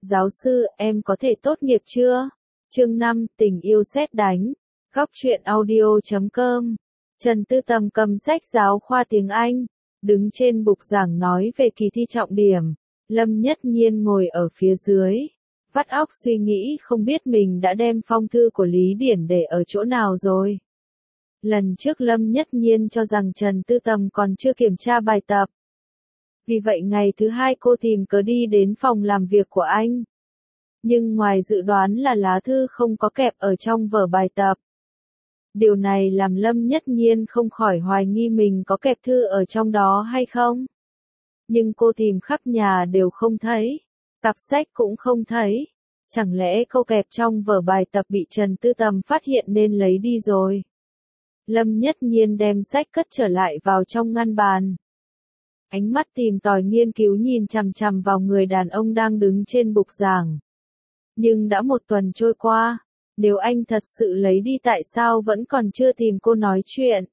Giáo sư, em có thể tốt nghiệp chưa? Chương 5, tình yêu sét đánh. Góc truyện audio.com. Trần Tư Tầm cầm sách giáo khoa tiếng Anh, đứng trên bục giảng nói về kỳ thi trọng điểm. Lâm Nhất Nhiên ngồi ở phía dưới, vắt óc suy nghĩ không biết mình đã đem phong thư của Lý Điển để ở chỗ nào rồi. Lần trước Lâm Nhất Nhiên cho rằng Trần Tư Tầm còn chưa kiểm tra bài tập. Vì vậy ngày thứ hai cô tìm cớ đi đến phòng làm việc của anh. Nhưng ngoài dự đoán là lá thư không có kẹp ở trong vở bài tập. Điều này làm Lâm Nhất Nhiên không khỏi hoài nghi mình có kẹp thư ở trong đó hay không. Nhưng cô tìm khắp nhà đều không thấy. Cặp sách cũng không thấy. Chẳng lẽ câu kẹp trong vở bài tập bị Trần Tư Tầm phát hiện nên lấy đi rồi. Lâm Nhất Nhiên đem sách cất trở lại vào trong ngăn bàn. Ánh mắt tìm tòi nghiên cứu nhìn chằm chằm vào người đàn ông đang đứng trên bục giảng. Nhưng đã một tuần trôi qua, nếu anh thật sự lấy đi tại sao vẫn còn chưa tìm cô nói chuyện?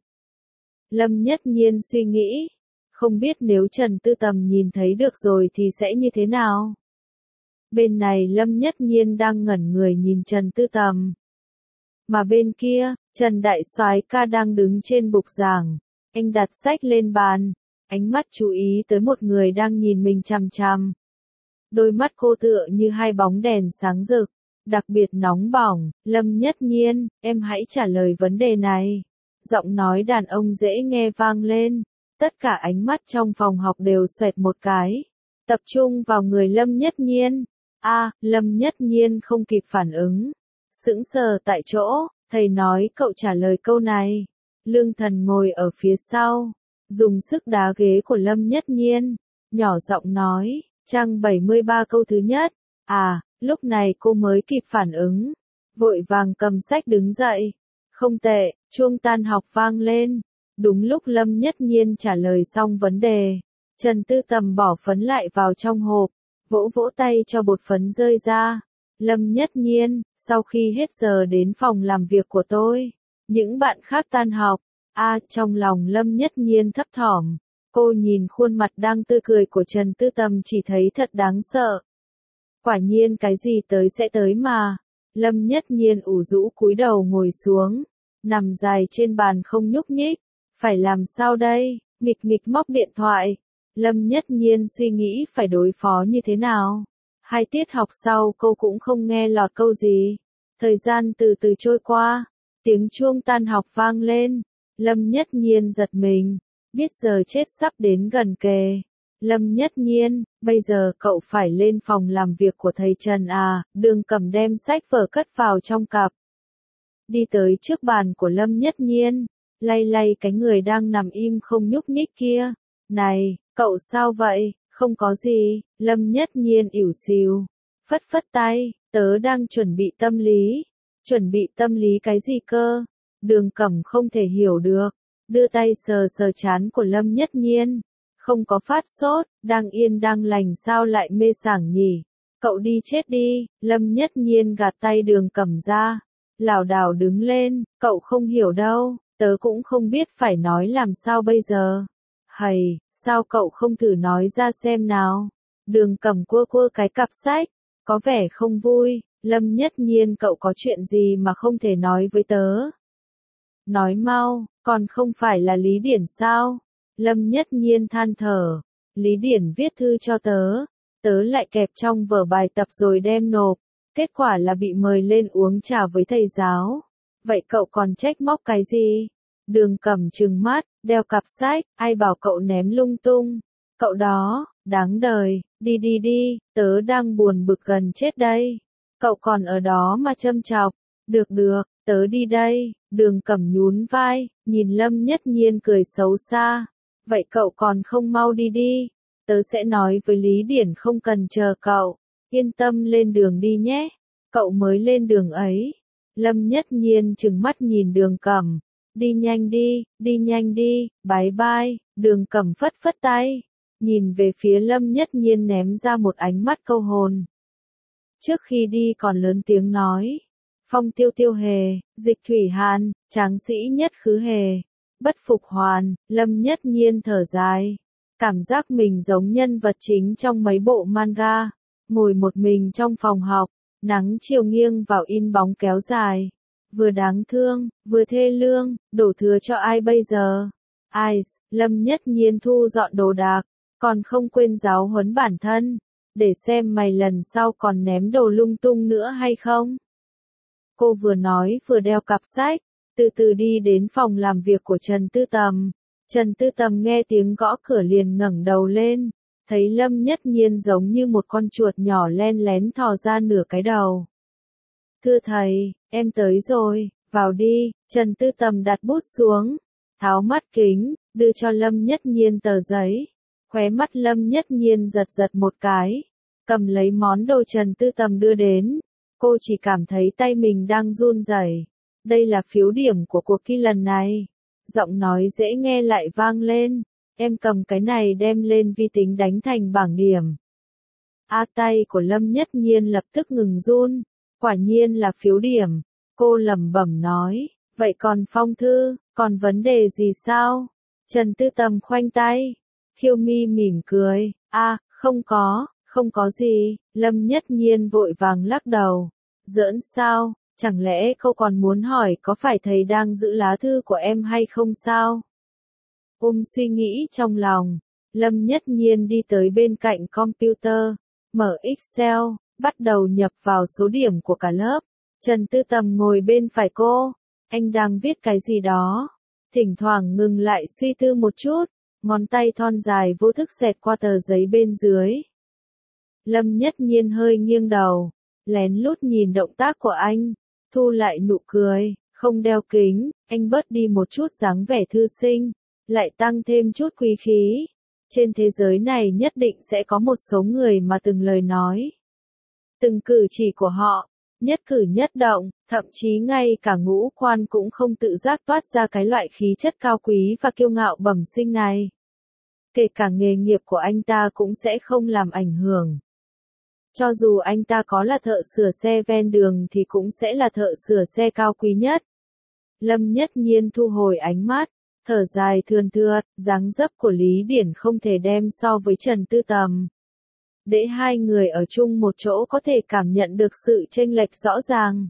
Lâm Nhất Nhiên suy nghĩ, không biết nếu Trần Tư Tầm nhìn thấy được rồi thì sẽ như thế nào? Bên này Lâm Nhất Nhiên đang ngẩn người nhìn Trần Tư Tầm. Mà bên kia, Trần Đại Soái ca đang đứng trên bục giảng, anh đặt sách lên bàn, ánh mắt chú ý tới một người đang nhìn mình chằm chằm. Đôi mắt cô tựa như hai bóng đèn sáng rực, đặc biệt nóng bỏng. Lâm Nhất Nhiên, em hãy trả lời vấn đề này. Giọng nói đàn ông dễ nghe vang lên, tất cả ánh mắt trong phòng học đều xoẹt một cái, tập trung vào người Lâm Nhất Nhiên. Lâm Nhất Nhiên không kịp phản ứng, sững sờ tại chỗ, thầy nói cậu trả lời câu này. Lương Thần ngồi ở phía sau, dùng sức đá ghế của Lâm Nhất Nhiên, nhỏ giọng nói, trang 73 câu thứ nhất. Lúc này cô mới kịp phản ứng, vội vàng cầm sách đứng dậy. Không tệ, chuông tan học vang lên. Đúng lúc Lâm Nhất Nhiên trả lời xong vấn đề, Trần Tư Tầm bỏ phấn lại vào trong hộp, vỗ vỗ tay cho bột phấn rơi ra. Lâm Nhất Nhiên, sau khi hết giờ đến phòng làm việc của tôi, những bạn khác tan học. Trong lòng Lâm Nhất Nhiên thấp thỏm, cô nhìn khuôn mặt đang tươi cười của Trần Tư Tầm chỉ thấy thật đáng sợ. Quả nhiên cái gì tới sẽ tới mà. Lâm Nhất Nhiên ủ rũ cúi đầu ngồi xuống, nằm dài trên bàn không nhúc nhích. Phải làm sao đây? Nghịch nghịch móc điện thoại. Lâm Nhất Nhiên suy nghĩ phải đối phó như thế nào. 2 tiết học sau cô cũng không nghe lọt câu gì. Thời gian từ từ trôi qua, tiếng chuông tan học vang lên. Lâm Nhất Nhiên giật mình, biết giờ chết sắp đến gần kề. Lâm Nhất Nhiên, bây giờ cậu phải lên phòng làm việc của thầy Trần à? Đường Cầm đem sách vở cất vào trong cặp. Đi tới trước bàn của Lâm Nhất Nhiên, lay lay cái người đang nằm im không nhúc nhích kia. Này, cậu sao vậy? Không có gì. Lâm Nhất Nhiên ỉu xìu, phất phất tay, tớ đang chuẩn bị tâm lý. Chuẩn bị tâm lý cái gì cơ? Đường Cẩm không thể hiểu được, đưa tay sờ sờ trán của Lâm Nhất Nhiên. Không có phát sốt, đang yên đang lành sao lại mê sảng nhỉ? Cậu đi chết đi. Lâm Nhất Nhiên gạt tay Đường Cẩm ra, lảo đảo đứng lên, cậu không hiểu đâu, tớ cũng không biết phải nói làm sao bây giờ. Hầy, sao cậu không thử nói ra xem nào? Đường Cẩm cua cua cái cặp sách, có vẻ không vui. Lâm Nhất Nhiên, cậu có chuyện gì mà không thể nói với tớ? Nói mau, còn không phải là Lý Điển sao? Lâm Nhất Nhiên than thở, Lý Điển viết thư cho tớ, tớ lại kẹp trong vở bài tập rồi đem nộp, kết quả là bị mời lên uống trà với thầy giáo. Vậy cậu còn trách móc cái gì? Đường Cẩm trừng mắt, đeo cặp sách, ai bảo cậu ném lung tung? Cậu đó, đáng đời, đi đi đi, tớ đang buồn bực gần chết đây. Cậu còn ở đó mà châm chọc. Được được, tớ đi đây. Đường Cẩm nhún vai, nhìn Lâm Nhất Nhiên cười xấu xa. Vậy cậu còn không mau đi đi. Tớ sẽ nói với Lý Điển không cần chờ cậu. Yên tâm lên đường đi nhé. Cậu mới lên đường ấy. Lâm Nhất Nhiên trừng mắt nhìn Đường Cẩm. Đi nhanh đi, bye bye. Đường Cẩm phất phất tay, nhìn về phía Lâm Nhất Nhiên ném ra một ánh mắt câu hồn. Trước khi đi còn lớn tiếng nói. Phong tiêu tiêu hề, dịch thủy hàn, tráng sĩ nhất khứ hề. Bất phục hoàn. Lâm Nhất Nhiên thở dài, cảm giác mình giống nhân vật chính trong mấy bộ manga. ngồi một mình trong phòng học, nắng chiều nghiêng vào in bóng kéo dài. Vừa đáng thương, vừa thê lương, đổ thừa cho ai bây giờ? Ai, Lâm Nhất Nhiên thu dọn đồ đạc, còn không quên giáo huấn bản thân, để xem mày lần sau còn ném đồ lung tung nữa hay không. Cô vừa nói vừa đeo cặp sách, từ từ đi đến phòng làm việc của Trần Tư Tầm. Trần Tư Tầm nghe tiếng gõ cửa liền ngẩng đầu lên, thấy Lâm Nhất Nhiên giống như một con chuột nhỏ len lén thò ra nửa cái đầu. Thưa thầy, em tới rồi, vào đi. Trần Tư Tầm đặt bút xuống, tháo mắt kính, đưa cho Lâm Nhất Nhiên tờ giấy. Khóe mắt Lâm Nhất Nhiên giật giật một cái, cầm lấy món đồ Trần Tư Tầm đưa đến. Cô chỉ cảm thấy tay mình đang run rẩy. Đây là phiếu điểm của cuộc thi lần này. Giọng nói dễ nghe lại vang lên. Em cầm cái này đem lên vi tính đánh thành bảng điểm. Tay của Lâm Nhất Nhiên lập tức ngừng run. Quả nhiên là phiếu điểm. Cô lẩm bẩm nói. Vậy còn phong thư, còn vấn đề gì sao? Trần Tư Tầm khoanh tay. Khiêu Mi mỉm cười. Không có gì. Lâm Nhất Nhiên vội vàng lắc đầu. Giỡn sao? Chẳng lẽ cô còn muốn hỏi có phải thầy đang giữ lá thư của em hay không sao? Suy nghĩ trong lòng, Lâm Nhất Nhiên đi tới bên cạnh computer, mở Excel, bắt đầu nhập vào số điểm của cả lớp. Trần Tư Tầm ngồi bên phải cô, anh đang viết cái gì đó, thỉnh thoảng ngừng lại suy tư một chút, ngón tay thon dài vô thức xẹt qua tờ giấy bên dưới. Lâm Nhất Nhiên hơi nghiêng đầu, lén lút nhìn động tác của anh, thu lại nụ cười, không đeo kính, anh bớt đi một chút dáng vẻ thư sinh, lại tăng thêm chút quý khí. Trên thế giới này nhất định sẽ có một số người mà từng lời nói, từng cử chỉ của họ, nhất cử nhất động, thậm chí ngay cả ngũ quan cũng không tự giác toát ra cái loại khí chất cao quý và kiêu ngạo bẩm sinh này. Kể cả nghề nghiệp của anh ta cũng sẽ không làm ảnh hưởng. Cho dù anh ta có là thợ sửa xe ven đường thì cũng sẽ là thợ sửa xe cao quý nhất. Lâm Nhất Nhiên thu hồi ánh mắt, thở dài thườn thượt, dáng dấp của Lý Điển không thể đem so với Trần Tư Tầm. Để hai người ở chung một chỗ có thể cảm nhận được sự chênh lệch rõ ràng.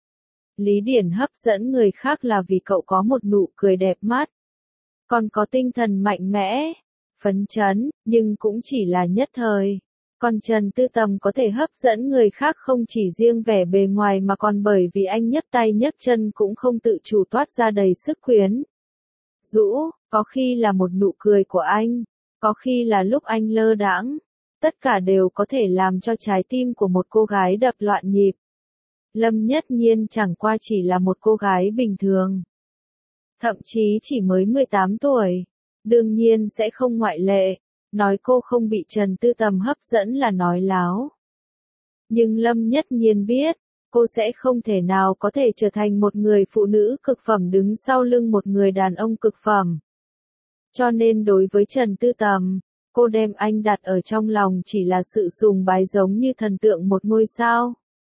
Lý Điển hấp dẫn người khác là vì cậu có một nụ cười đẹp mắt, còn có tinh thần mạnh mẽ, phấn chấn, nhưng cũng chỉ là nhất thời. Còn Trần Tư Tầm có thể hấp dẫn người khác không chỉ riêng vẻ bề ngoài mà còn bởi vì anh nhấc tay nhấc chân cũng không tự chủ toát ra đầy sức quyến rũ, có khi là một nụ cười của anh, có khi là lúc anh lơ đãng, tất cả đều có thể làm cho trái tim của một cô gái đập loạn nhịp. Lâm Nhất Nhiên chẳng qua chỉ là một cô gái bình thường, thậm chí chỉ mới 18 tuổi, đương nhiên sẽ không ngoại lệ. Nói cô không bị Trần Tư Tầm hấp dẫn là nói láo. Nhưng Lâm Nhất Nhiên biết, cô sẽ không thể nào có thể trở thành một người phụ nữ cực phẩm đứng sau lưng một người đàn ông cực phẩm. Cho nên đối với Trần Tư Tầm, cô đem anh đặt ở trong lòng chỉ là sự sùng bái giống như thần tượng một ngôi sao.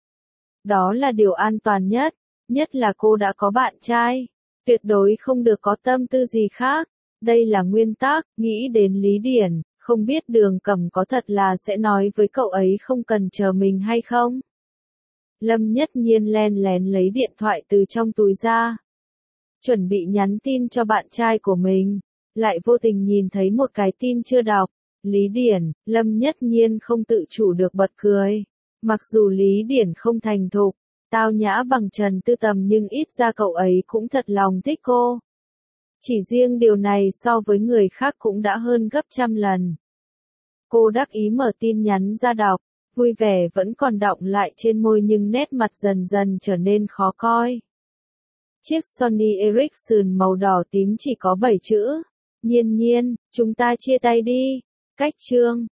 Đó là điều an toàn nhất, nhất là cô đã có bạn trai, tuyệt đối không được có tâm tư gì khác. Đây là nguyên tắc. Nghĩ đến Lý Điển, không biết Đường Cẩm có thật là sẽ nói với cậu ấy không cần chờ mình hay không? Lâm Nhất Nhiên len lén lấy điện thoại từ trong túi ra, chuẩn bị nhắn tin cho bạn trai của mình, lại vô tình nhìn thấy một cái tin chưa đọc. Lý Điển, Lâm Nhất Nhiên không tự chủ được bật cười. Mặc dù Lý Điển không thành thục, tao nhã bằng Trần Tư Tầm nhưng ít ra cậu ấy cũng thật lòng thích cô. Chỉ riêng điều này so với người khác cũng đã hơn gấp trăm lần. Cô đắc ý mở tin nhắn ra đọc, vui vẻ vẫn còn đọng lại trên môi nhưng nét mặt dần dần trở nên khó coi. Chiếc Sony Ericsson màu đỏ tím chỉ có 7 chữ. Nhiên nhiên, chúng ta chia tay đi. Cách chương.